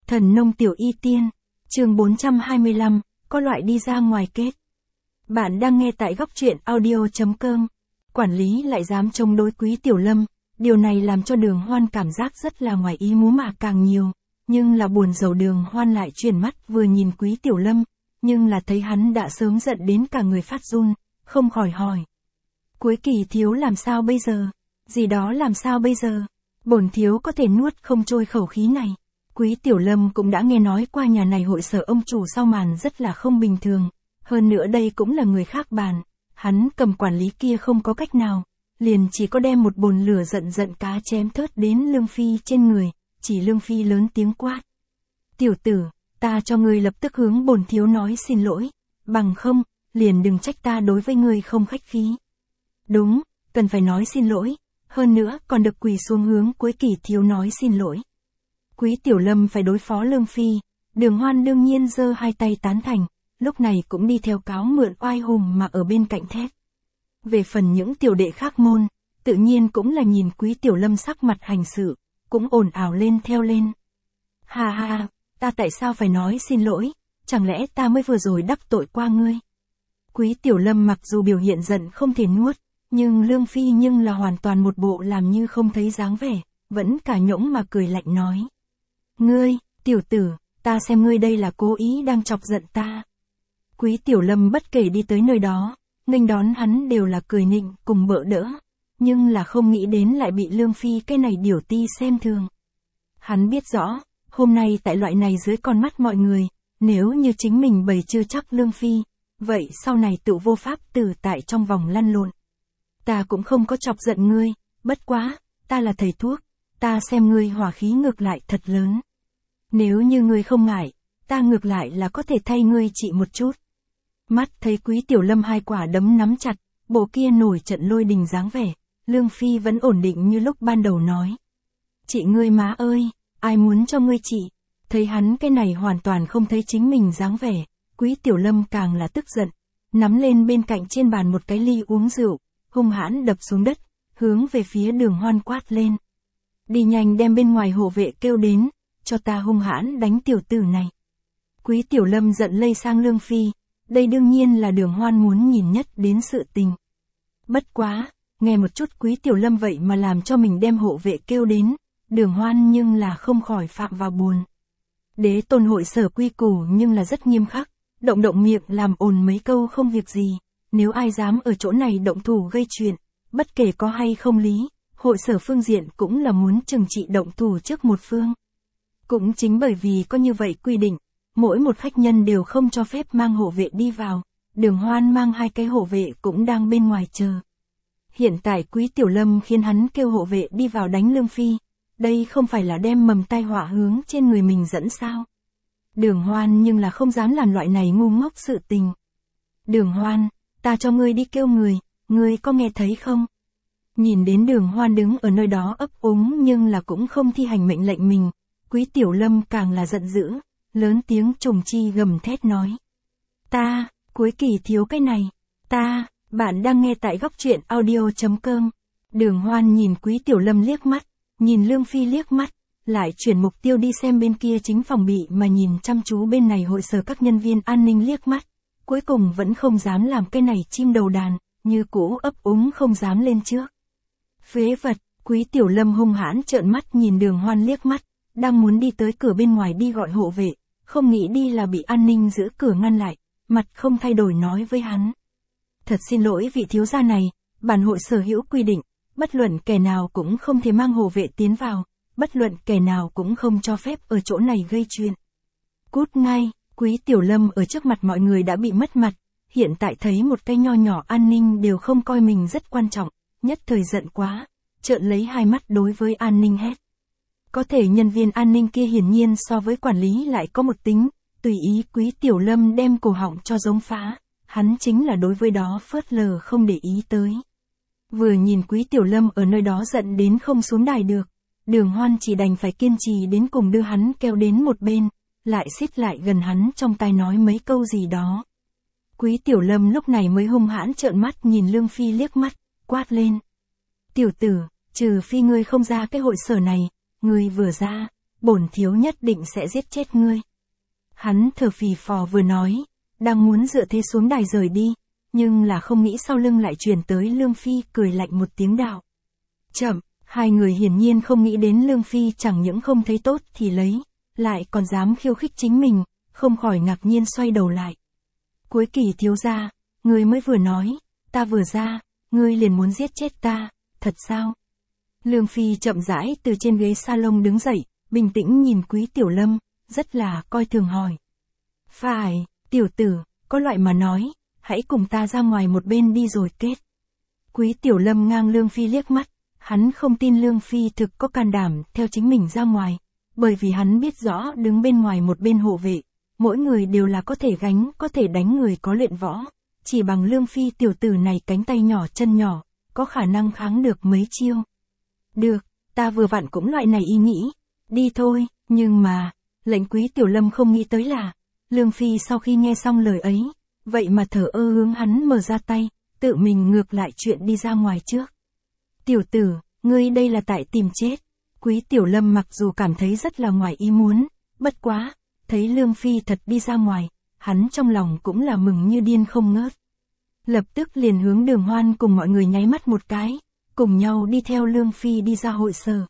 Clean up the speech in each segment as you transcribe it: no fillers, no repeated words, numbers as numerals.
Thần nông tiểu y tiên, chương 425, có loại đi ra ngoài kết. Bạn đang nghe tại góc truyện audio.com. Quản lý lại dám chống đối Quý Tiểu Lâm, điều này làm cho Đường Hoan cảm giác rất là ngoài ý muốn mà càng nhiều, nhưng là buồn rầu Đường Hoan lại chuyển mắt vừa nhìn Quý Tiểu Lâm, nhưng là thấy hắn đã sớm giận đến cả người phát run, không khỏi hỏi. Cuối Kỳ thiếu làm sao bây giờ? Gì đó làm sao bây giờ? Bổn thiếu có thể nuốt không trôi khẩu khí này. Quý Tiểu Lâm cũng đã nghe nói qua nhà này hội sở ông chủ sau màn rất là không bình thường, hơn nữa đây cũng là người khác bàn, hắn cầm quản lý kia không có cách nào, liền chỉ có đem một bồn lửa giận cá chém thớt đến Lương Phi trên người, chỉ Lương Phi lớn tiếng quát. Tiểu tử, ta cho ngươi lập tức hướng bổn thiếu nói xin lỗi, bằng không, liền đừng trách ta đối với ngươi không khách khí. Đúng, cần phải nói xin lỗi, hơn nữa còn được quỳ xuống hướng Cuối Kỳ thiếu nói xin lỗi. Quý Tiểu Lâm phải đối phó Lương Phi, Đường Hoan đương nhiên giơ hai tay tán thành, lúc này cũng đi theo cáo mượn oai hùng mà ở bên cạnh thét. Về phần những tiểu đệ khác môn, tự nhiên cũng là nhìn Quý Tiểu Lâm sắc mặt hành sự, cũng ồn ào lên theo lên. Ha ha, ta tại sao phải nói xin lỗi, chẳng lẽ ta mới vừa rồi đắc tội qua ngươi? Quý Tiểu Lâm mặc dù biểu hiện giận không thể nuốt, nhưng Lương Phi nhưng là hoàn toàn một bộ làm như không thấy dáng vẻ, vẫn cả nhỗng mà cười lạnh nói. Ngươi, tiểu tử, ta xem ngươi đây là cố ý đang chọc giận ta. Quý Tiểu Lâm bất kể đi tới nơi đó, nghênh đón hắn đều là cười nịnh cùng bợ đỡ, nhưng là không nghĩ đến lại bị Lương Phi cái này điểu ti xem thường. Hắn biết rõ, hôm nay tại loại này dưới con mắt mọi người, nếu như chính mình bày chưa chắc Lương Phi, vậy sau này tự vô pháp tử tại trong vòng lăn lộn. Ta cũng không có chọc giận ngươi, bất quá, ta là thầy thuốc, ta xem ngươi hỏa khí ngược lại thật lớn. Nếu như ngươi không ngại, ta ngược lại là có thể thay ngươi trị một chút. Mắt thấy Quý Tiểu Lâm hai quả đấm nắm chặt, bộ kia nổi trận lôi đình dáng vẻ, Lương Phi vẫn ổn định như lúc ban đầu nói. Chị ngươi má ơi, ai muốn cho ngươi trị? Thấy hắn cái này hoàn toàn không thấy chính mình dáng vẻ, Quý Tiểu Lâm càng là tức giận, nắm lên bên cạnh trên bàn một cái ly uống rượu, hung hãn đập xuống đất, hướng về phía Đường Hoan quát lên. Đi nhanh đem bên ngoài hộ vệ kêu đến, cho ta hung hãn đánh tiểu tử này. Quý Tiểu Lâm giận lây sang Lương Phi, đây đương nhiên là Đường Hoan muốn nhìn nhất đến sự tình. Bất quá, nghe một chút Quý Tiểu Lâm vậy mà làm cho mình đem hộ vệ kêu đến, Đường Hoan nhưng là không khỏi phạm vào buồn. Đế tôn hội sở quy củ nhưng là rất nghiêm khắc, động miệng làm ồn mấy câu không việc gì, nếu ai dám ở chỗ này động thủ gây chuyện, bất kể có hay không lý, hội sở phương diện cũng là muốn trừng trị động thủ trước một phương. Cũng chính bởi vì có như vậy quy định, mỗi một khách nhân đều không cho phép mang hộ vệ đi vào, Đường Hoan mang hai cái hộ vệ cũng đang bên ngoài chờ. Hiện tại Quý Tiểu Lâm khiến hắn kêu hộ vệ đi vào đánh Lương Phi, đây không phải là đem mầm tai họa hướng trên người mình dẫn sao? Đường Hoan nhưng là không dám làm loại này ngu ngốc sự tình. Đường Hoan, ta cho ngươi đi kêu người, ngươi có nghe thấy không? Nhìn đến Đường Hoan đứng ở nơi đó ấp úng nhưng là cũng không thi hành mệnh lệnh mình, Quý Tiểu Lâm càng là giận dữ, lớn tiếng trùng chi gầm thét nói. Ta, Cuối Kỳ thiếu cái này, bạn đang nghe tại góc truyện audio.com. Đường Hoan nhìn Quý Tiểu Lâm liếc mắt, nhìn Lương Phi liếc mắt, lại chuyển mục tiêu đi xem bên kia chính phòng bị mà nhìn chăm chú bên này hội sở các nhân viên an ninh liếc mắt, cuối cùng vẫn không dám làm cái này chim đầu đàn, như cũ ấp úng không dám lên trước. Phế vật, Quý Tiểu Lâm hung hãn trợn mắt nhìn Đường Hoan liếc mắt, đang muốn đi tới cửa bên ngoài đi gọi hộ vệ, không nghĩ đi là bị an ninh giữ cửa ngăn lại, mặt không thay đổi nói với hắn. Thật xin lỗi vị thiếu gia này, bản hội sở hữu quy định, bất luận kẻ nào cũng không thể mang hộ vệ tiến vào, bất luận kẻ nào cũng không cho phép ở chỗ này gây chuyện. Cút ngay, Quý Tiểu Lâm ở trước mặt mọi người đã bị mất mặt, hiện tại thấy một cái nho nhỏ an ninh đều không coi mình rất quan trọng, nhất thời giận quá, trợn lấy hai mắt đối với an ninh hét. Có thể nhân viên an ninh kia hiển nhiên so với quản lý lại có một tính, tùy ý Quý Tiểu Lâm đem cổ họng cho giống phá, hắn chính là đối với đó phớt lờ không để ý tới. Vừa nhìn Quý Tiểu Lâm ở nơi đó giận đến không xuống đài được, Đường Hoan chỉ đành phải kiên trì đến cùng đưa hắn kéo đến một bên, lại xít lại gần hắn trong tai nói mấy câu gì đó. Quý Tiểu Lâm lúc này mới hung hãn trợn mắt nhìn Lương Phi liếc mắt, quát lên. Tiểu tử, trừ phi ngươi không ra cái hội sở này, ngươi vừa ra, bổn thiếu nhất định sẽ giết chết ngươi. Hắn thở phì phò vừa nói, đang muốn dựa thế xuống đài rời đi, nhưng là không nghĩ sau lưng lại truyền tới Lương Phi cười lạnh một tiếng đạo. Chậm, hai người hiển nhiên không nghĩ đến Lương Phi chẳng những không thấy tốt thì lấy, lại còn dám khiêu khích chính mình, không khỏi ngạc nhiên xoay đầu lại. Cuối Kỳ thiếu gia, ngươi mới vừa nói, ta vừa ra, ngươi liền muốn giết chết ta, thật sao? Lương Phi chậm rãi từ trên ghế salon đứng dậy, bình tĩnh nhìn Quý Tiểu Lâm, rất là coi thường hỏi. Phải, tiểu tử, có loại mà nói, hãy cùng ta ra ngoài một bên đi rồi kết. Quý Tiểu Lâm ngang Lương Phi liếc mắt, hắn không tin Lương Phi thực có can đảm theo chính mình ra ngoài, bởi vì hắn biết rõ đứng bên ngoài một bên hộ vệ, mỗi người đều là có thể gánh, có thể đánh người có luyện võ, chỉ bằng Lương Phi tiểu tử này cánh tay nhỏ chân nhỏ, có khả năng kháng được mấy chiêu. Được, ta vừa vặn cũng loại này ý nghĩ, đi thôi, nhưng mà, lệnh Quý Tiểu Lâm không nghĩ tới là, Lương Phi sau khi nghe xong lời ấy, vậy mà thở ơ hướng hắn mở ra tay, tự mình ngược lại chuyện đi ra ngoài trước. Tiểu tử, ngươi đây là tại tìm chết. Quý Tiểu Lâm mặc dù cảm thấy rất là ngoài ý muốn, bất quá, thấy Lương Phi thật đi ra ngoài, hắn trong lòng cũng là mừng như điên không ngớt. Lập tức liền hướng Đường Hoan cùng mọi người nháy mắt một cái, cùng nhau đi theo Lương Phi đi ra hội sở.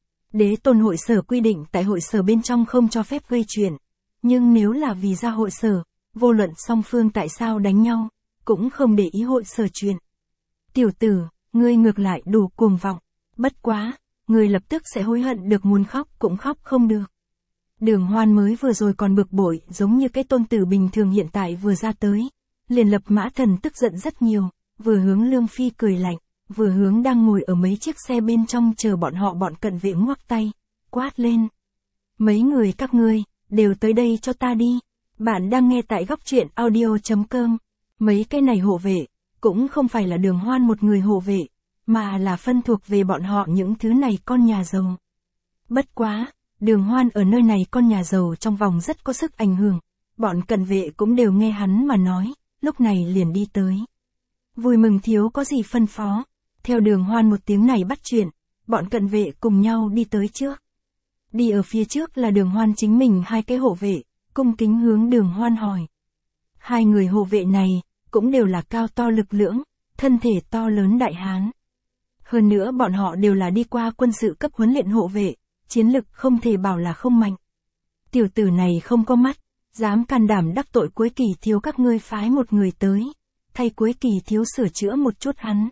Đế tôn hội sở quy định tại hội sở bên trong không cho phép gây chuyện, nhưng nếu là vì ra hội sở, vô luận song phương tại sao đánh nhau, cũng không để ý hội sở chuyện. Tiểu tử, ngươi ngược lại đủ cuồng vọng, bất quá, ngươi lập tức sẽ hối hận được muốn khóc cũng khóc không được. Đường Hoan mới vừa rồi còn bực bội giống như cái tôn tử bình thường hiện tại vừa ra tới, liền Lập Mã Thần tức giận rất nhiều, vừa hướng Lương Phi cười lạnh, vừa hướng đang ngồi ở mấy chiếc xe bên trong chờ bọn họ bọn cận vệ ngoắc tay, quát lên. Mấy người các ngươi, đều tới đây cho ta đi. Bạn đang nghe tại góc truyện audio.com. Mấy cái này hộ vệ, cũng không phải là Đường Hoan một người hộ vệ, mà là phân thuộc về bọn họ những thứ này con nhà giàu. Bất quá, Đường Hoan ở nơi này con nhà giàu trong vòng rất có sức ảnh hưởng, bọn cận vệ cũng đều nghe hắn mà nói, lúc này liền đi tới. Vui mừng thiếu có gì phân phó, theo Đường Hoan một tiếng này bắt chuyện, bọn cận vệ cùng nhau đi tới trước. Đi ở phía trước là Đường Hoan chính mình hai cái hộ vệ, cung kính hướng Đường Hoan hỏi. Hai người hộ vệ này, cũng đều là cao to lực lưỡng, thân thể to lớn đại hán. Hơn nữa bọn họ đều là đi qua quân sự cấp huấn luyện hộ vệ, chiến lực không thể bảo là không mạnh. Tiểu tử này không có mắt, dám can đảm đắc tội Cuối Kỳ thiếu các ngươi phái một người tới, thay Cuối Kỳ thiếu sửa chữa một chút hắn.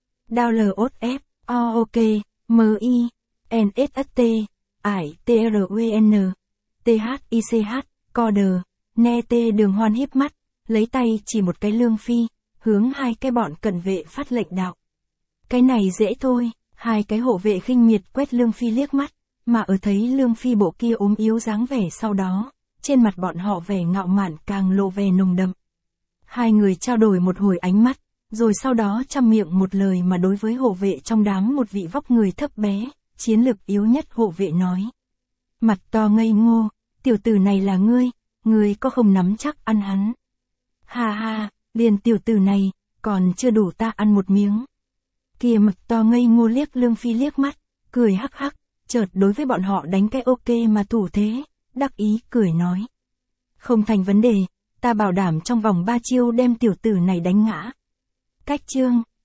Download OK, MI, NSST, TRUN, THICH, Coder, nghe tê. Đường Hoan hiếp mắt, lấy tay chỉ một cái Lương Phi, hướng hai cái bọn cận vệ phát lệnh đạo. Cái này dễ thôi, hai cái hộ vệ khinh miệt quét Lương Phi liếc mắt, mà ở thấy Lương Phi bộ kia ốm yếu dáng vẻ sau đó, trên mặt bọn họ vẻ ngạo mạn càng lộ vẻ nồng đậm. Hai người trao đổi một hồi ánh mắt, rồi sau đó trăm miệng một lời mà đối với hộ vệ trong đám một vị vóc người thấp bé, chiến lực yếu nhất hộ vệ nói. Mặt to ngây ngô, tiểu tử này là ngươi có không nắm chắc ăn hắn. Ha ha, liền tiểu tử này, còn chưa đủ ta ăn một miếng. Kia mặt to ngây ngô liếc Lương Phi liếc mắt, cười hắc hắc, chợt đối với bọn họ đánh cái ok mà thủ thế, đắc ý cười nói. Không thành vấn đề, ta bảo đảm trong vòng 3 chiêu đem tiểu tử này đánh ngã. Cách chương